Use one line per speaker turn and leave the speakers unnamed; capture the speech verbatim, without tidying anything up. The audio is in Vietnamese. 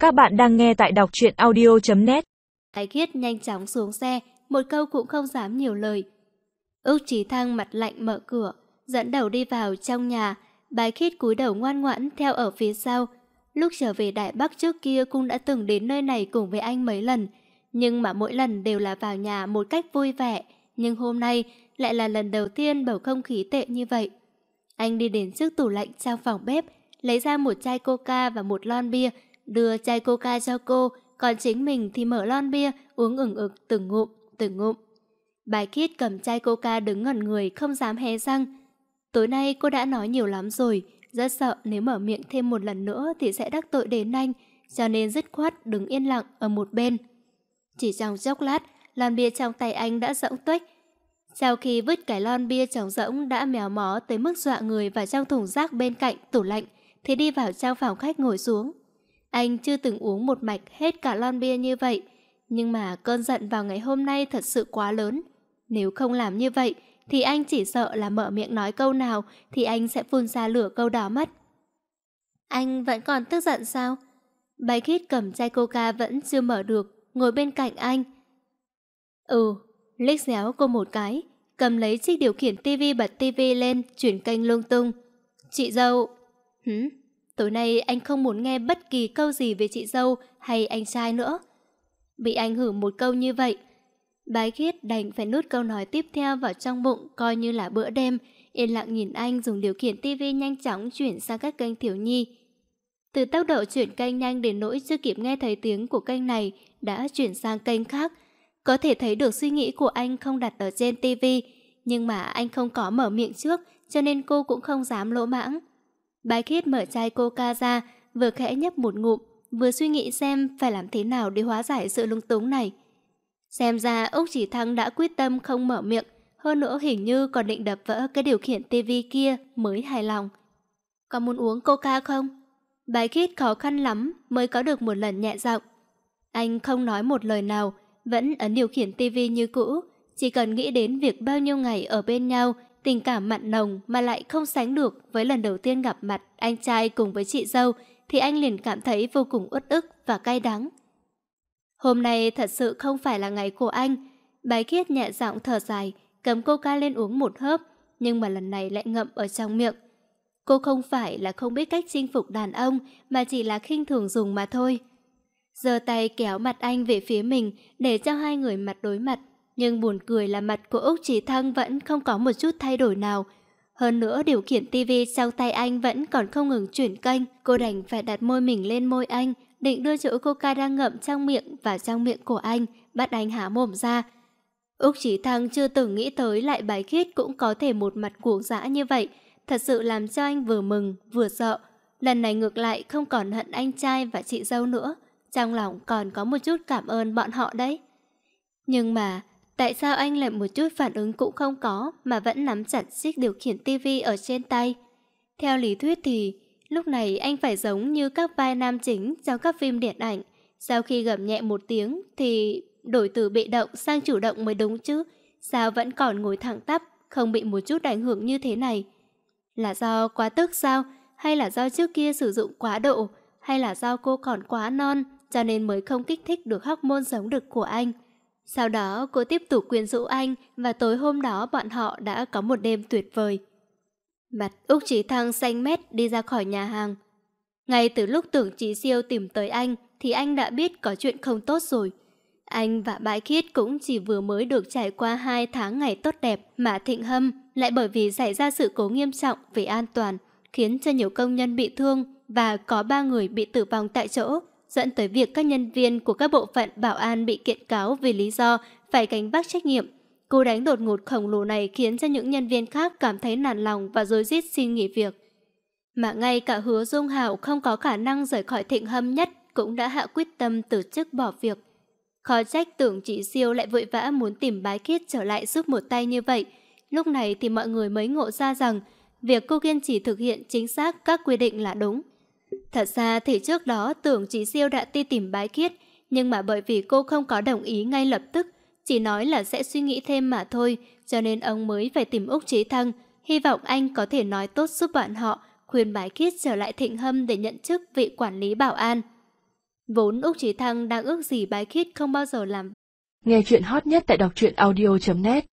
Các bạn đang nghe tại đọc truyện audio chấm net.
Thái Khiết nhanh chóng xuống xe, một câu cũng không dám nhiều lời. Úc Chí Thăng mặt lạnh mở cửa, dẫn đầu đi vào trong nhà. Bái Khiết cúi đầu ngoan ngoãn theo ở phía sau. Lúc trở về Đài Bắc trước kia cũng đã từng đến nơi này cùng với anh mấy lần, nhưng mà mỗi lần đều là vào nhà một cách vui vẻ. Nhưng hôm nay lại là lần đầu tiên bầu không khí tệ như vậy. Anh đi đến trước tủ lạnh trong phòng bếp, lấy ra một chai coca và một lon bia, đưa chai coca cho cô, còn chính mình thì mở lon bia, uống ửng ực từng ngụm, từng ngụm. Bái Khiết cầm chai coca đứng ngẩn người, không dám hé răng. Tối nay cô đã nói nhiều lắm rồi, rất sợ nếu mở miệng thêm một lần nữa thì sẽ đắc tội đến anh, cho nên dứt khoát đứng yên lặng ở một bên. Chỉ trong chốc lát, lon bia trong tay anh đã rỗng tuếch. Sau khi vứt cái lon bia trống rỗng đã méo mó tới mức dọa người vào trong thùng rác bên cạnh tủ lạnh, thì đi vào trong phòng khách ngồi xuống. Anh chưa từng uống một mạch hết cả lon bia như vậy, nhưng mà cơn giận vào ngày hôm nay thật sự quá lớn. Nếu không làm như vậy, thì anh chỉ sợ là mở miệng nói câu nào thì anh sẽ phun ra lửa câu đó mất. Anh vẫn còn tức giận sao? Bái Khiết cầm chai coca vẫn chưa mở được, ngồi bên cạnh anh. Ừ, liếc xéo cô một cái, cầm lấy chiếc điều khiển tivi bật tivi lên, chuyển kênh lung tung. Chị dâu... Hử? Tối nay anh không muốn nghe bất kỳ câu gì về chị dâu hay anh trai nữa. Bị anh hử một câu như vậy, Bái Khiết đành phải nuốt câu nói tiếp theo vào trong bụng coi như là bữa đêm, yên lặng nhìn anh dùng điều khiển tivi nhanh chóng chuyển sang các kênh thiếu nhi. Từ tốc độ chuyển kênh nhanh đến nỗi chưa kịp nghe thấy tiếng của kênh này đã chuyển sang kênh khác. Có thể thấy được suy nghĩ của anh không đặt ở trên tivi, nhưng mà anh không có mở miệng trước cho nên cô cũng không dám lỗ mãng. Bái Khiết mở chai coca ra, vừa khẽ nhấp một ngụm, vừa suy nghĩ xem phải làm thế nào để hóa giải sự lung túng này. Xem ra Úc Chí Thăng đã quyết tâm không mở miệng, hơn nữa hình như còn định đập vỡ cái điều khiển tivi kia mới hài lòng. Có muốn uống coca không? Bái Khiết khó khăn lắm mới có được một lần nhẹ giọng. Anh không nói một lời nào, vẫn ấn điều khiển tivi như cũ, chỉ cần nghĩ đến việc bao nhiêu ngày ở bên nhau, tình cảm mặn nồng mà lại không sánh được với lần đầu tiên gặp mặt anh trai cùng với chị dâu, thì anh liền cảm thấy vô cùng uất ức và cay đắng. Hôm nay thật sự không phải là ngày của anh. Bái Khiết nhẹ giọng thở dài, cầm coca lên uống một hớp, nhưng mà lần này lại ngậm ở trong miệng. Cô không phải là không biết cách chinh phục đàn ông, mà chỉ là khinh thường dùng mà thôi. Giơ tay kéo mặt anh về phía mình để cho hai người mặt đối mặt, nhưng buồn cười là mặt của Úc Chí Thăng vẫn không có một chút thay đổi nào. Hơn nữa điều khiển tivi trong tay anh vẫn còn không ngừng chuyển kênh. Cô đành phải đặt môi mình lên môi anh, định đưa chỗ coca đang ngậm trong miệng vào trong miệng của anh, bắt anh há mồm ra. Úc Chí Thăng chưa từng nghĩ tới lại Bái Khiết cũng có thể một mặt cuồng dã như vậy, thật sự làm cho anh vừa mừng vừa sợ. Lần này ngược lại không còn hận anh trai và chị dâu nữa, trong lòng còn có một chút cảm ơn bọn họ đấy. Nhưng mà tại sao anh lại một chút phản ứng cũng không có mà vẫn nắm chặt chiếc điều khiển tivi ở trên tay? Theo lý thuyết thì lúc này anh phải giống như các vai nam chính trong các phim điện ảnh, sau khi gầm nhẹ một tiếng thì đổi từ bị động sang chủ động mới đúng chứ. Sao vẫn còn ngồi thẳng tắp, không bị một chút ảnh hưởng như thế này? Là do quá tức sao? Hay là do trước kia sử dụng quá độ? Hay là do cô còn quá non cho nên mới không kích thích được hormone sống đực của anh? Sau đó cô tiếp tục quyến rũ anh và tối hôm đó bọn họ đã có một đêm tuyệt vời. Mặt Úc Chí Thăng xanh mét đi ra khỏi nhà hàng. Ngay từ lúc Tưởng Chí Siêu tìm tới anh thì anh đã biết có chuyện không tốt rồi. Anh và Bái Khiết cũng chỉ vừa mới được trải qua hai tháng ngày tốt đẹp mà Thịnh Hâm lại bởi vì xảy ra sự cố nghiêm trọng về an toàn khiến cho nhiều công nhân bị thương và có ba người bị tử vong tại chỗ, dẫn tới việc các nhân viên của các bộ phận bảo an bị kiện cáo vì lý do phải gánh vác trách nhiệm. Cú đánh đột ngột khổng lồ này khiến cho những nhân viên khác cảm thấy nản lòng và rối rít xin nghỉ việc. Mà ngay cả Hứa Dung Hạo không có khả năng rời khỏi Thịnh Hâm nhất cũng đã hạ quyết tâm từ chức bỏ việc. Khó trách Tưởng Chí Siêu lại vội vã muốn tìm Bái Khiết trở lại giúp một tay như vậy. Lúc này thì mọi người mới ngộ ra rằng việc cô kiên trì thực hiện chính xác các quy định là đúng. Thật ra thì trước đó Tưởng Chí Siêu đã đi tìm Bái Khiết, nhưng mà bởi vì cô không có đồng ý ngay lập tức, chỉ nói là sẽ suy nghĩ thêm mà thôi, cho nên ông mới phải tìm Úc Chí Thăng, hy vọng anh có thể nói tốt giúp bọn họ, khuyên Bái Khiết trở lại Thịnh Hâm để nhận chức vị quản lý bảo an. Vốn Úc Chí Thăng đang ước gì Bái Khiết không bao giờ làm.
Nghe chuyện hot nhất tại đọc truyện audio chấm net.